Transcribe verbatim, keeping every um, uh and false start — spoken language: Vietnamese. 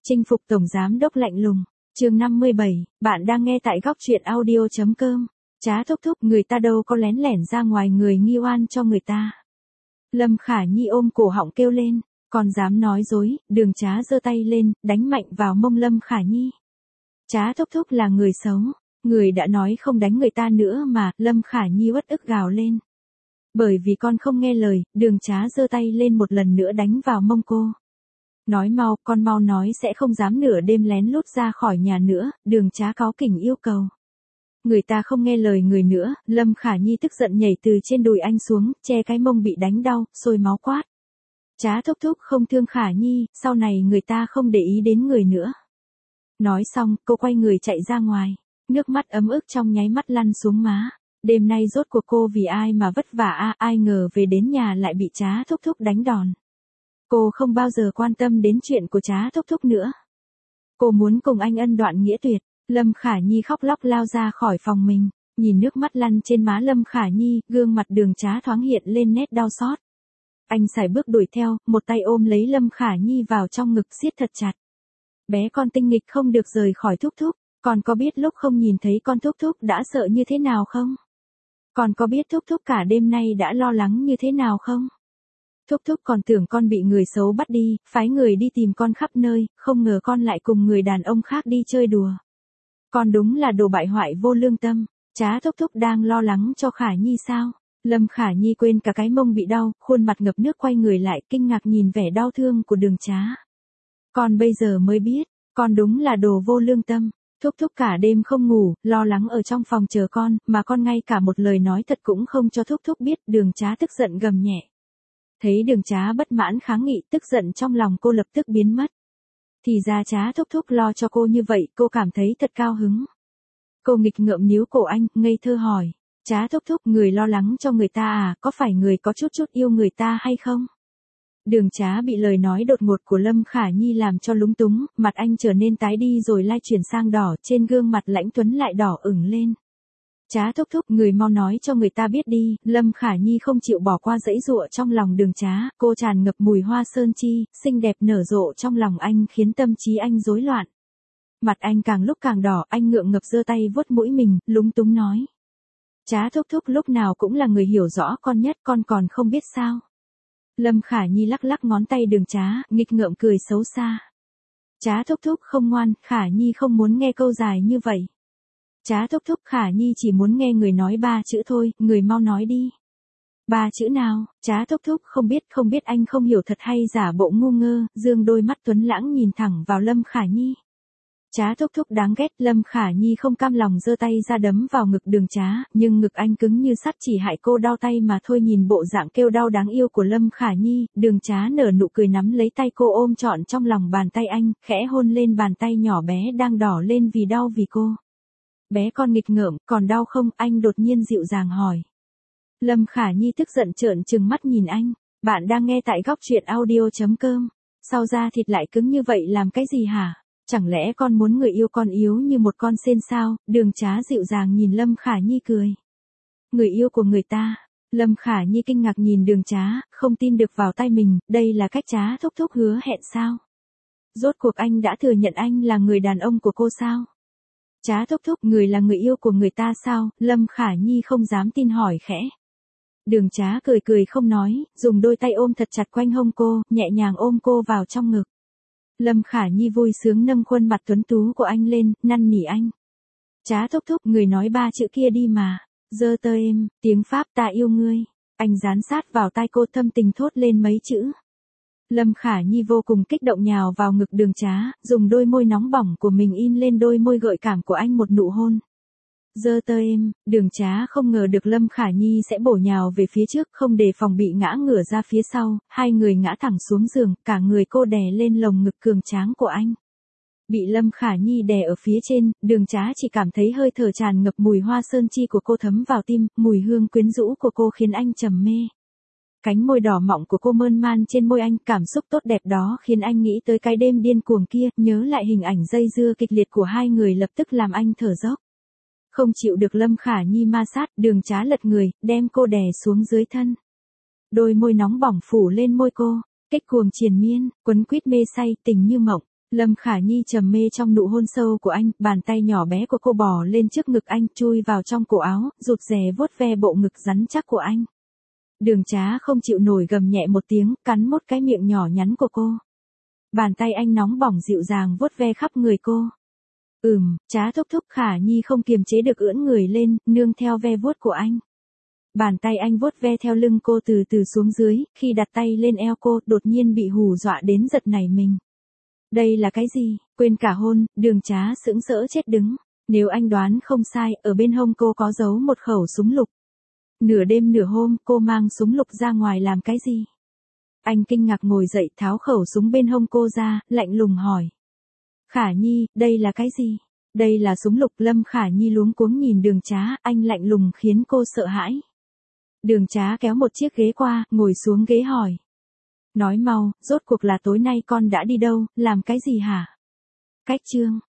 Chinh phục tổng giám đốc lạnh lùng. Chương năm mươi bảy, bạn đang nghe tại góc truyện audio chấm com. Trá thúc thúc, người ta đâu có lén lẻn ra ngoài người nghi oan cho người ta. Lâm Khả Nhi ôm cổ họng kêu lên, còn dám nói dối. Đường Trá giơ tay lên, đánh mạnh vào mông Lâm Khả Nhi. Trá thúc thúc là người xấu, người đã nói không đánh người ta nữa mà. Lâm Khả Nhi uất ức gào lên. Bởi vì con không nghe lời, Đường Trá giơ tay lên một lần nữa đánh vào mông cô. Nói mau, con mau nói sẽ không dám nửa đêm lén lút ra khỏi nhà nữa. Đường Trá cáu kỉnh yêu cầu. Người ta không nghe lời người nữa. Lâm Khả Nhi tức giận nhảy từ trên đùi anh xuống, che cái mông bị đánh đau, sôi máu quát. Trá thúc thúc không thương Khả Nhi, sau này người ta không để ý đến người nữa. Nói xong, cô quay người chạy ra ngoài. Nước mắt ấm ức trong nháy mắt lăn xuống má. Đêm nay rốt cuộc cô vì ai mà vất vả a, ai ngờ về đến nhà lại bị Trá thúc thúc đánh đòn. Cô không bao giờ quan tâm đến chuyện của Trá thúc thúc nữa. Cô muốn cùng anh ân đoạn nghĩa tuyệt. Lâm Khả Nhi khóc lóc lao ra khỏi phòng mình. Nhìn nước mắt lăn trên má Lâm Khả Nhi, gương mặt Đường Trá thoáng hiện lên nét đau xót. Anh sải bước đuổi theo, một tay ôm lấy Lâm Khả Nhi vào trong ngực siết thật chặt. Bé con tinh nghịch không được rời khỏi thúc thúc. Còn có biết lúc không nhìn thấy con thúc thúc đã sợ như thế nào không? Còn có biết thúc thúc cả đêm nay đã lo lắng như thế nào không? Thúc thúc còn tưởng con bị người xấu bắt đi, phái người đi tìm con khắp nơi, không ngờ con lại cùng người đàn ông khác đi chơi đùa. Con đúng là đồ bại hoại vô lương tâm. Trá thúc thúc đang lo lắng cho Khả Nhi sao? Lâm Khả Nhi quên cả cái mông bị đau, khuôn mặt ngập nước quay người lại kinh ngạc nhìn vẻ đau thương của Đường Trá. Con bây giờ mới biết, con đúng là đồ vô lương tâm. Thúc thúc cả đêm không ngủ, lo lắng ở trong phòng chờ con, mà con ngay cả một lời nói thật cũng không cho thúc thúc biết. Đường Trá tức giận gầm nhẹ. Thấy Đường Trá bất mãn kháng nghị, tức giận trong lòng cô lập tức biến mất. Thì ra Trá thúc thúc lo cho cô như vậy, cô cảm thấy thật cao hứng. Cô nghịch ngợm níu cổ anh, ngây thơ hỏi. Trá thúc thúc, người lo lắng cho người ta à, có phải người có chút chút yêu người ta hay không? Đường Trá bị lời nói đột ngột của Lâm Khả Nhi làm cho lúng túng, mặt anh trở nên tái đi rồi lai chuyển sang đỏ, trên gương mặt lãnh tuấn lại đỏ ửng lên. Trá thúc thúc, người mau nói cho người ta biết đi. Lâm Khả Nhi không chịu bỏ qua dãy dụa trong lòng Đường Trá, cô tràn ngập mùi hoa sơn chi, xinh đẹp nở rộ trong lòng anh khiến tâm trí anh rối loạn. Mặt anh càng lúc càng đỏ, anh ngượng ngập giơ tay vuốt mũi mình, lúng túng nói. Trá thúc thúc lúc nào cũng là người hiểu rõ con nhất, con còn không biết sao? Lâm Khả Nhi lắc lắc ngón tay Đường Trá, nghịch ngợm cười xấu xa. Trá thúc thúc không ngoan, Khả Nhi không muốn nghe câu dài như vậy. Trá thúc thúc, Khả Nhi chỉ muốn nghe người nói ba chữ thôi, người mau nói đi. Ba chữ nào? Trá thúc thúc không biết, không biết. Anh không hiểu thật hay giả bộ ngu ngơ, dương đôi mắt tuấn lãng nhìn thẳng vào Lâm Khả Nhi. Trá thúc thúc đáng ghét. Lâm Khả Nhi không cam lòng giơ tay ra đấm vào ngực Đường Trá, nhưng ngực anh cứng như sắt chỉ hại cô đau tay mà thôi. Nhìn bộ dạng kêu đau đáng yêu của Lâm Khả Nhi, Đường Trá nở nụ cười nắm lấy tay cô ôm trọn trong lòng bàn tay anh, khẽ hôn lên bàn tay nhỏ bé đang đỏ lên vì đau vì cô. Bé con nghịch ngợm, còn đau không? Anh đột nhiên dịu dàng hỏi. Lâm Khả Nhi tức giận trợn trừng mắt nhìn anh. Bạn đang nghe tại góc truyện audio chấm com. Sao da thịt lại cứng như vậy làm cái gì hả? Chẳng lẽ con muốn người yêu con yếu như một con sên sao? Đường Trá dịu dàng nhìn Lâm Khả Nhi cười. Người yêu của người ta? Lâm Khả Nhi kinh ngạc nhìn Đường Trá, không tin được vào tay mình. Đây là cách Trá thúc thúc hứa hẹn sao? Rốt cuộc anh đã thừa nhận anh là người đàn ông của cô sao? Trá thúc thúc, người là người yêu của người ta sao? Lâm Khả Nhi không dám tin hỏi khẽ. Đường Trá cười cười không nói, dùng đôi tay ôm thật chặt quanh hông cô, nhẹ nhàng ôm cô vào trong ngực. Lâm Khả Nhi vui sướng nâng khuôn mặt tuấn tú của anh lên, năn nỉ anh. Trá thúc thúc, người nói ba chữ kia đi mà. Giơ tơ em, tiếng Pháp ta yêu ngươi. Anh dán sát vào tai cô thâm tình thốt lên mấy chữ. Lâm Khả Nhi vô cùng kích động nhào vào ngực Đường Trá, dùng đôi môi nóng bỏng của mình in lên đôi môi gợi cảm của anh một nụ hôn. Giơ tơ em, Đường Trá không ngờ được Lâm Khả Nhi sẽ bổ nhào về phía trước, không đề phòng bị ngã ngửa ra phía sau, hai người ngã thẳng xuống giường, cả người cô đè lên lồng ngực cường tráng của anh. Bị Lâm Khả Nhi đè ở phía trên, Đường Trá chỉ cảm thấy hơi thở tràn ngập mùi hoa sơn chi của cô thấm vào tim, mùi hương quyến rũ của cô khiến anh trầm mê. Cánh môi đỏ mọng của cô mơn man trên môi anh, cảm xúc tốt đẹp đó khiến anh nghĩ tới cái đêm điên cuồng kia, nhớ lại hình ảnh dây dưa kịch liệt của hai người lập tức làm anh thở dốc. Không chịu được Lâm Khả Nhi ma sát, Đường Trá lật người, đem cô đè xuống dưới thân. Đôi môi nóng bỏng phủ lên môi cô, kích cuồng triền miên, quấn quýt mê say, tình như mộng. Lâm Khả Nhi trầm mê trong nụ hôn sâu của anh, bàn tay nhỏ bé của cô bò lên trước ngực anh, chui vào trong cổ áo, rụt rè vuốt ve bộ ngực rắn chắc của anh. Đường Trá không chịu nổi gầm nhẹ một tiếng, cắn một cái miệng nhỏ nhắn của cô. Bàn tay anh nóng bỏng dịu dàng vuốt ve khắp người cô. Ừm, Trá thúc thúc. Khả Nhi không kiềm chế được ưỡn người lên, nương theo ve vuốt của anh. Bàn tay anh vuốt ve theo lưng cô từ từ xuống dưới, khi đặt tay lên eo cô, đột nhiên bị hù dọa đến giật nảy mình. Đây là cái gì? Quên cả hôn, Đường Trá sững sỡ chết đứng. Nếu anh đoán không sai, ở bên hông cô có giấu một khẩu súng lục. Nửa đêm nửa hôm, cô mang súng lục ra ngoài làm cái gì? Anh kinh ngạc ngồi dậy, tháo khẩu súng bên hông cô ra, lạnh lùng hỏi. Khả Nhi, đây là cái gì? Đây là súng lục. Lâm Khả Nhi luống cuống nhìn Đường Trá, anh lạnh lùng khiến cô sợ hãi. Đường Trá kéo một chiếc ghế qua, ngồi xuống ghế hỏi. Nói mau, rốt cuộc là tối nay con đã đi đâu, làm cái gì hả? Cách chương